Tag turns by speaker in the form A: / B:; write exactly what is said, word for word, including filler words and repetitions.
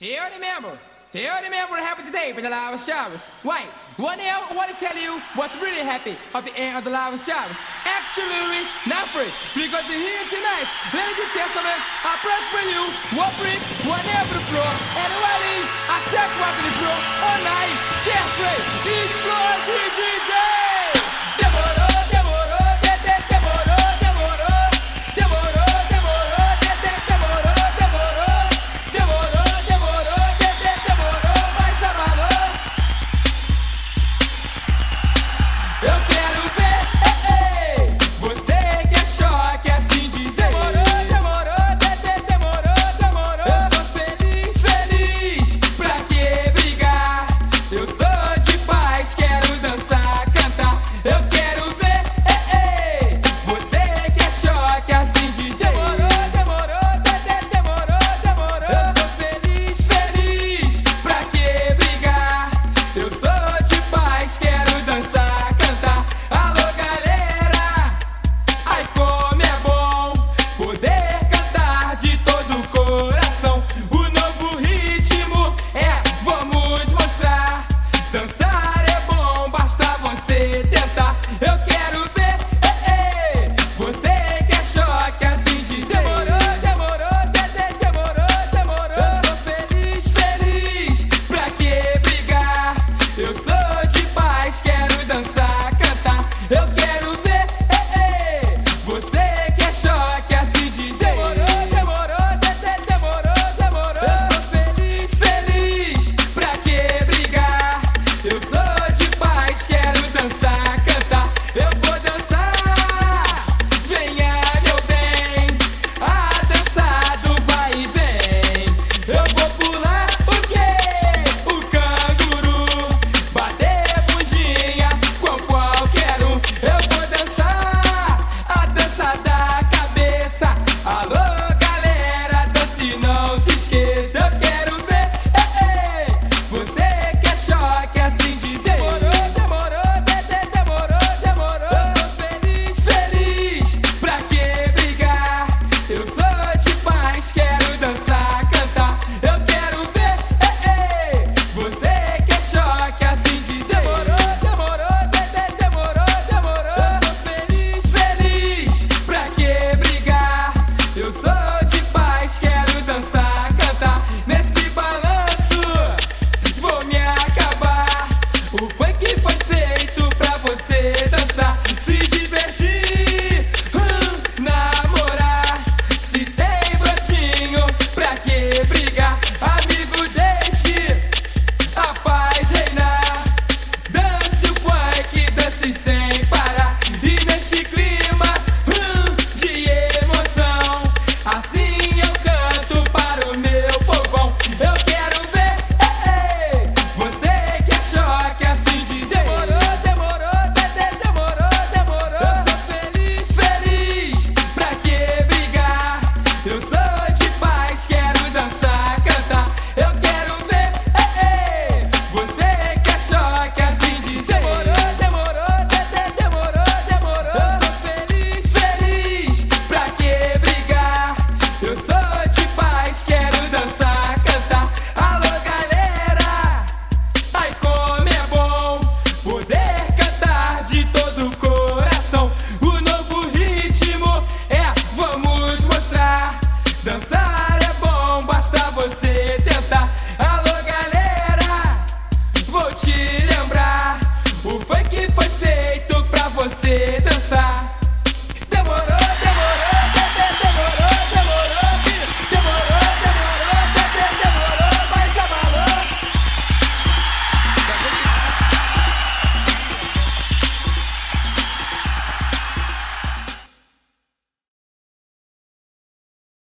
A: See you remember. See you remember what happened today in the live showers. Wait, one day I want to tell you what's really happy at the end of the live showers. Actually, not free, because you're here tonight. Ladies and gentlemen, I break for you, one brick, one every floor.